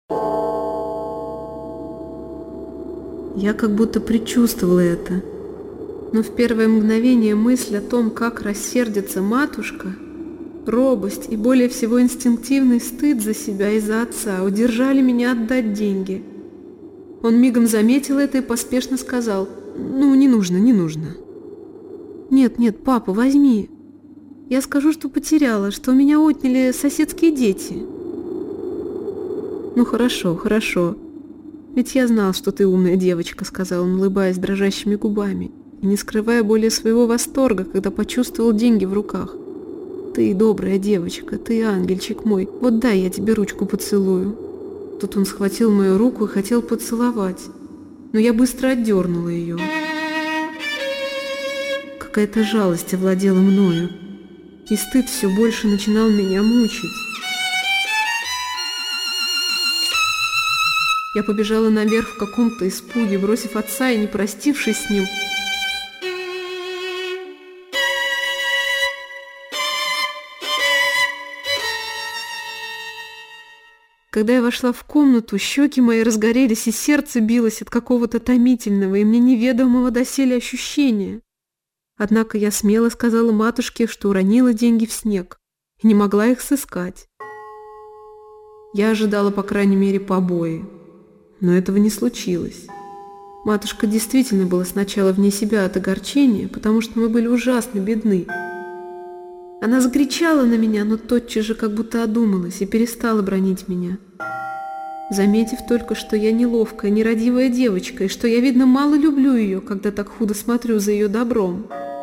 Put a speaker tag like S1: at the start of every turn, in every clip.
S1: Я как будто предчувствовала это, но в первое мгновение мысль о том, как рассердится матушка, робость и более всего инстинктивный стыд за себя и за отца удержали меня отдать деньги. Он мигом заметил это и поспешно сказал: «Ну, не нужно, не нужно». «Нет, нет, папа, возьми. Я скажу, что потеряла, что у меня отняли соседские дети». «Ну хорошо, хорошо. Ведь я знал, что ты умная девочка», — сказал он, улыбаясь дрожащими губами и не скрывая более своего восторга, когда почувствовал деньги в руках. «Ты добрая девочка, ты ангельчик мой. Вот дай я тебе ручку поцелую». Тут он схватил мою руку и хотел поцеловать, но я быстро отдернула ее. Какая-то жалость овладела мною, и стыд все больше начинал меня мучить. Я побежала наверх в каком-то испуге, бросив отца и не простившись с ним. Когда я вошла в комнату, щеки мои разгорелись, и сердце билось от какого-то томительного и мне неведомого доселе ощущения. Однако я смело сказала матушке, что уронила деньги в снег и не могла их сыскать. Я ожидала, по крайней мере, побои, но этого не случилось. Матушка действительно была сначала вне себя от огорчения, потому что мы были ужасно бедны. Она закричала на меня, но тотчас же как будто одумалась и перестала бранить меня, заметив только, что я неловкая, нерадивая девочка, и что я, видно, мало люблю ее, когда так худо смотрю за ее добром.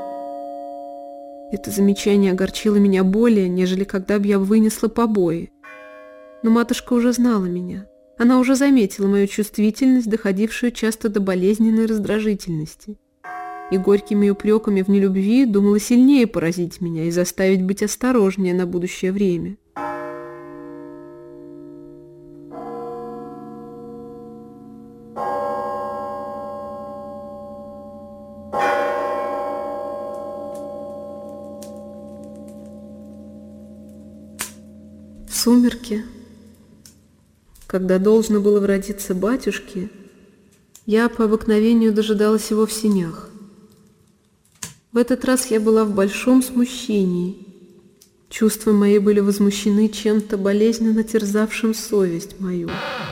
S1: Это замечание огорчило меня более, нежели когда бы я вынесла побои. Но матушка уже знала меня. Она уже заметила мою чувствительность, доходившую часто до болезненной раздражительности. И горькими упреками в нелюбви думала сильнее поразить меня и заставить быть осторожнее на будущее время. В сумерки, когда должно было вродиться батюшке, я по обыкновению дожидалась его в сенях. В этот раз я была в большом смущении. Чувства мои были возмущены чем-то болезненно терзавшим совесть мою.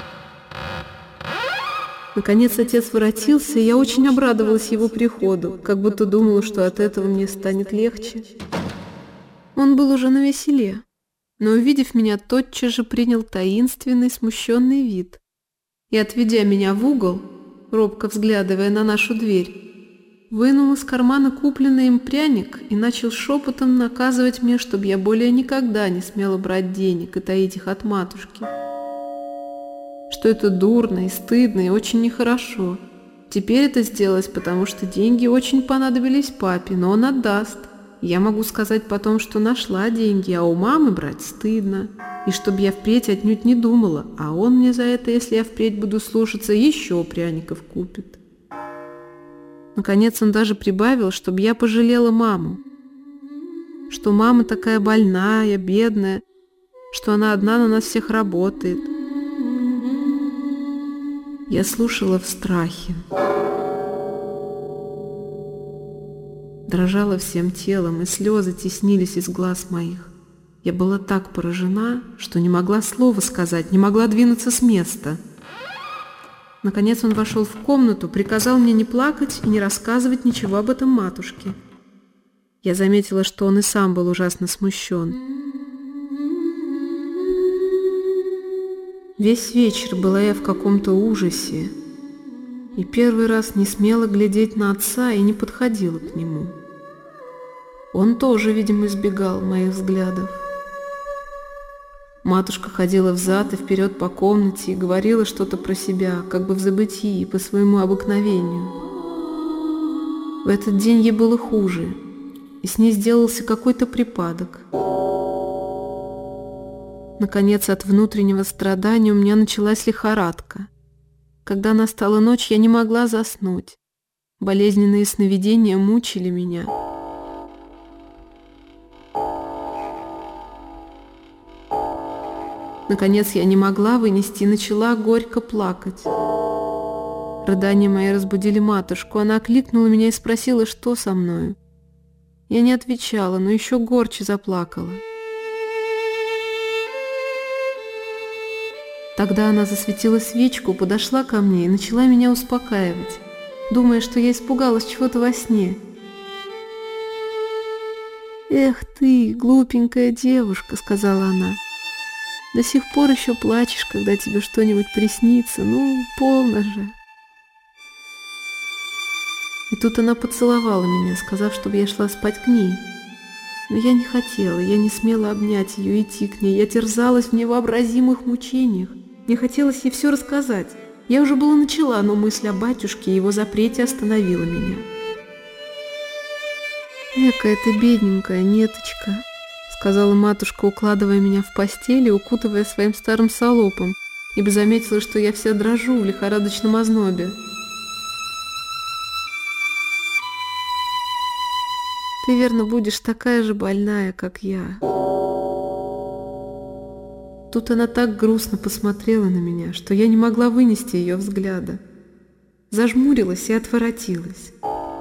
S1: Наконец отец воротился, и я очень обрадовалась его приходу, как будто думала, что от этого мне станет легче. Он был уже навеселе, но, увидев меня, тотчас же принял таинственный, смущенный вид и, отведя меня в угол, робко взглядывая на нашу дверь, вынул из кармана купленный им пряник и начал шепотом наказывать мне, чтобы я более никогда не смела брать денег и таить их от матушки. Что это дурно и стыдно и очень нехорошо. Теперь это сделалось, потому что деньги очень понадобились папе, но он отдаст. Я могу сказать потом, что нашла деньги, а у мамы брать стыдно. И чтобы я впредь отнюдь не думала, а он мне за это, если я впредь буду слушаться, еще пряников купит. Наконец он даже прибавил, чтобы я пожалела маму, что мама такая больная, бедная, что она одна на нас всех работает. Я слушала в страхе, дрожала всем телом, и слезы теснились из глаз моих. Я была так поражена, что не могла слова сказать, не могла двинуться с места. Наконец он вошел в комнату, приказал мне не плакать и не рассказывать ничего об этом матушке. Я заметила, что он и сам был ужасно смущен. Весь вечер была я в каком-то ужасе, и первый раз не смела глядеть на отца и не подходила к нему. Он тоже, видимо, избегал моих взглядов. Матушка ходила взад и вперед по комнате и говорила что-то про себя, как бы в забытии, по своему обыкновению. В этот день ей было хуже, и с ней сделался какой-то припадок. Наконец, от внутреннего страдания у меня началась лихорадка. Когда настала ночь, я не могла заснуть. Болезненные сновидения мучили меня. Наконец я не могла вынести и начала горько плакать. Рыдания мои разбудили матушку. Она окликнула меня и спросила, что со мною. Я не отвечала, но еще горче заплакала. Тогда она засветила свечку, подошла ко мне и начала меня успокаивать, думая, что я испугалась чего-то во сне. «Эх ты, глупенькая девушка», — сказала она, — «до сих пор еще плачешь, когда тебе что-нибудь приснится, ну, полно же». И тут она поцеловала меня, сказав, чтобы я шла спать к ней. Но я не хотела, я не смела обнять ее, идти к ней, я терзалась в невообразимых мучениях. Мне хотелось ей все рассказать. Я уже было начала, но мысль о батюшке и его запрете остановила меня. «Экая ты бедненькая, Неточка», — сказала матушка, укладывая меня в постель и укутывая своим старым салопом, ибо заметила, что я вся дрожу в лихорадочном ознобе. «Ты, верно, будешь такая же больная, как я». Тут она так грустно посмотрела на меня, что я не могла вынести ее взгляда. Зажмурилась и отворотилась.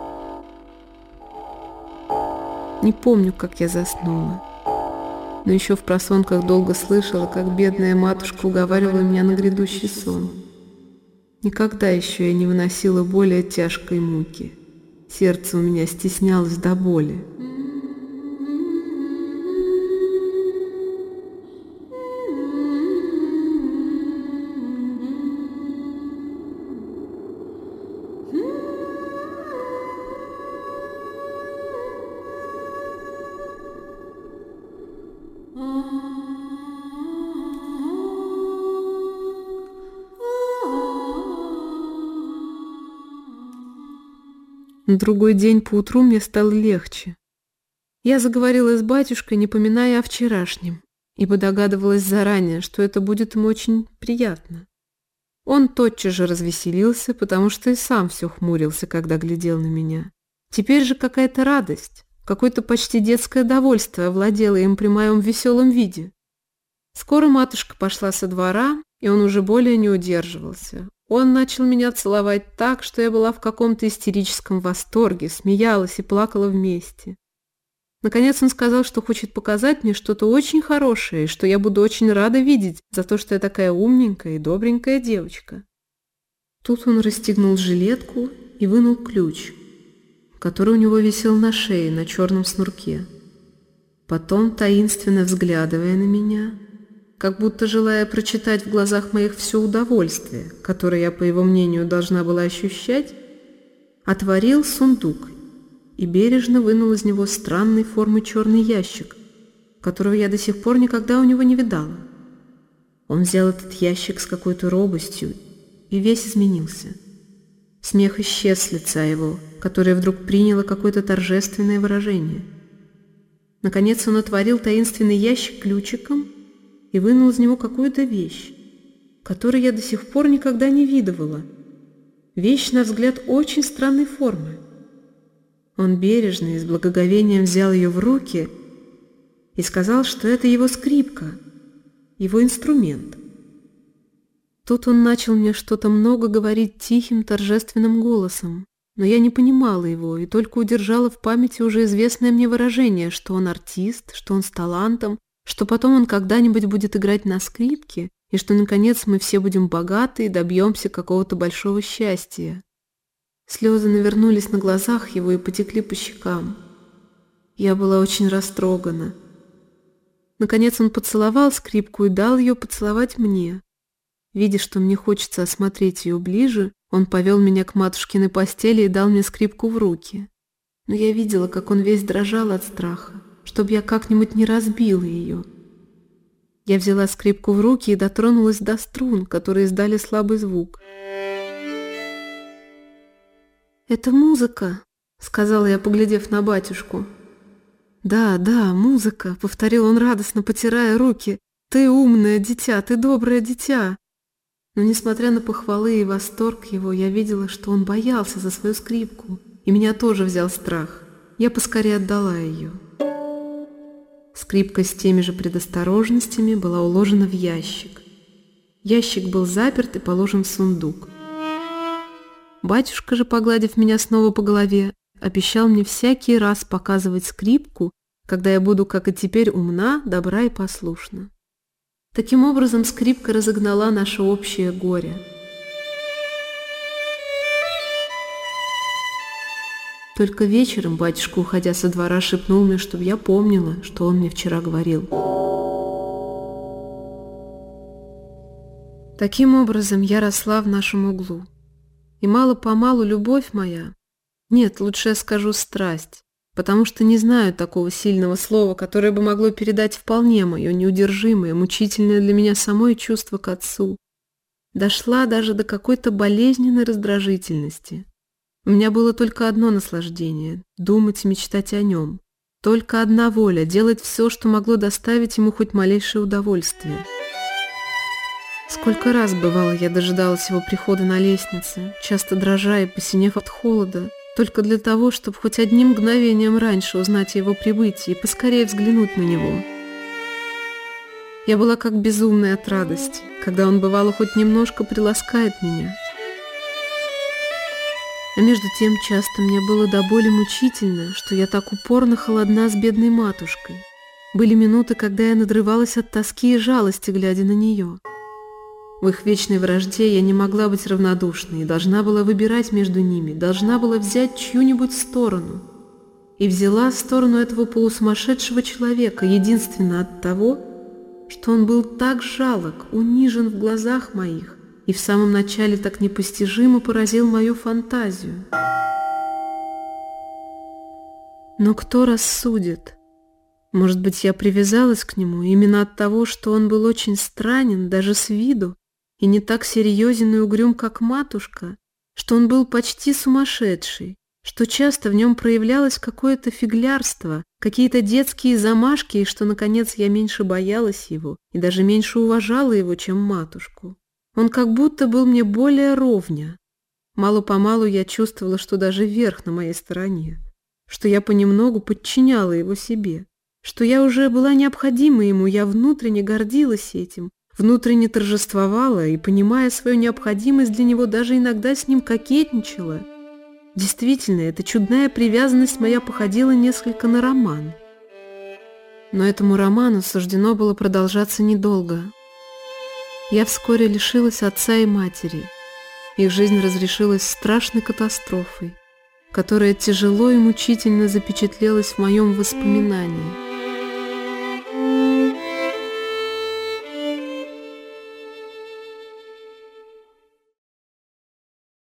S1: Не помню, как я заснула, но еще в просонках долго слышала, как бедная матушка уговаривала меня на грядущий сон. Никогда еще я не выносила более тяжкой муки. Сердце у меня стеснялось до боли. На другой день поутру мне стало легче. Я заговорила с батюшкой, не поминая о вчерашнем, ибо догадывалась заранее, что это будет ему очень приятно. Он тотчас же развеселился, потому что и сам все хмурился, когда глядел на меня. Теперь же какая-то радость, какое-то почти детское довольство овладело им при моем веселом виде. Скоро матушка пошла со двора, и он уже более не удерживался. Он начал меня целовать так, что я была в каком-то истерическом восторге, смеялась и плакала вместе. Наконец он сказал, что хочет показать мне что-то очень хорошее, и что я буду очень рада видеть за то, что я такая умненькая и добренькая девочка. Тут он расстегнул жилетку и вынул ключ, который у него висел на шее на черном снурке. Потом, таинственно взглядывая на меня, как будто желая прочитать в глазах моих все удовольствие, которое я, по его мнению, должна была ощущать, отворил сундук и бережно вынул из него странной формы черный ящик, которого я до сих пор никогда у него не видала. Он взял этот ящик с какой-то робостью и весь изменился. Смех исчез с лица его, которое вдруг приняло какое-то торжественное выражение. Наконец он отворил таинственный ящик ключиком и вынул из него какую-то вещь, которую я до сих пор никогда не видывала. Вещь, на взгляд, очень странной формы. Он бережно и с благоговением взял ее в руки и сказал, что это его скрипка, его инструмент. Тут он начал мне что-то много говорить тихим, торжественным голосом, но я не понимала его и только удержала в памяти уже известное мне выражение, что он артист, что он с талантом, что потом он когда-нибудь будет играть на скрипке, и что, наконец, мы все будем богаты и добьемся какого-то большого счастья. Слезы навернулись на глазах его и потекли по щекам. Я была очень растрогана. Наконец он поцеловал скрипку и дал ее поцеловать мне. Видя, что мне хочется осмотреть ее ближе, он повел меня к матушкиной постели и дал мне скрипку в руки. Но я видела, как он весь дрожал от страха, чтобы я как-нибудь не разбила ее. Я взяла скрипку в руки и дотронулась до струн, которые издали слабый звук. «Это музыка», — сказала я, поглядев на батюшку. «Да, да, музыка», — повторил он радостно, потирая руки. «Ты умное дитя, ты доброе дитя». Но, несмотря на похвалы и восторг его, я видела, что он боялся за свою скрипку, и меня тоже взял страх. Я поскорее отдала ее. Скрипка с теми же предосторожностями была уложена в ящик. Ящик был заперт и положен в сундук. Батюшка же, погладив меня снова по голове, обещал мне всякий раз показывать скрипку, когда я буду, как и теперь, умна, добра и послушна. Таким образом, скрипка разогнала наше общее горе. Только вечером батюшка, уходя со двора, шепнул мне, чтобы я помнила, что он мне вчера говорил. Таким образом, я росла в нашем углу. И мало-помалу любовь моя, нет, лучше я скажу страсть, потому что не знаю такого сильного слова, которое бы могло передать вполне мое неудержимое, мучительное для меня самое чувство к отцу, дошла даже до какой-то болезненной раздражительности. У меня было только одно наслаждение — думать и мечтать о нем. Только одна воля — делать все, что могло доставить ему хоть малейшее удовольствие. Сколько раз, бывало, я дожидалась его прихода на лестнице, часто дрожа и посинев от холода, только для того, чтобы хоть одним мгновением раньше узнать о его прибытии и поскорее взглянуть на него. Я была как безумная от радости, когда он, бывало, хоть немножко приласкает меня. А между тем часто мне было до боли мучительно, что я так упорно холодна с бедной матушкой. Были минуты, когда я надрывалась от тоски и жалости, глядя на нее. В их вечной вражде я не могла быть равнодушной и должна была выбирать между ними, должна была взять чью-нибудь сторону. И взяла сторону этого полусумасшедшего человека, единственно от того, что он был так жалок, унижен в глазах моих, и в самом начале так непостижимо поразил мою фантазию. Но кто рассудит? Может быть, я привязалась к нему именно от того, что он был очень странен, даже с виду, и не так серьезен и угрюм, как матушка, что он был почти сумасшедший, что часто в нем проявлялось какое-то фиглярство, какие-то детские замашки, и что, наконец, я меньше боялась его и даже меньше уважала его, чем матушку. Он как будто был мне более ровня. Мало-помалу я чувствовала, что даже верх на моей стороне, что я понемногу подчиняла его себе, что я уже была необходима ему, я внутренне гордилась этим, внутренне торжествовала и, понимая свою необходимость для него, даже иногда с ним кокетничала. Действительно, эта чудная привязанность моя походила несколько на роман. Но этому роману суждено было продолжаться недолго. Я вскоре лишилась отца и матери. Их жизнь разрешилась страшной катастрофой, которая тяжело и мучительно запечатлелась в моем воспоминании.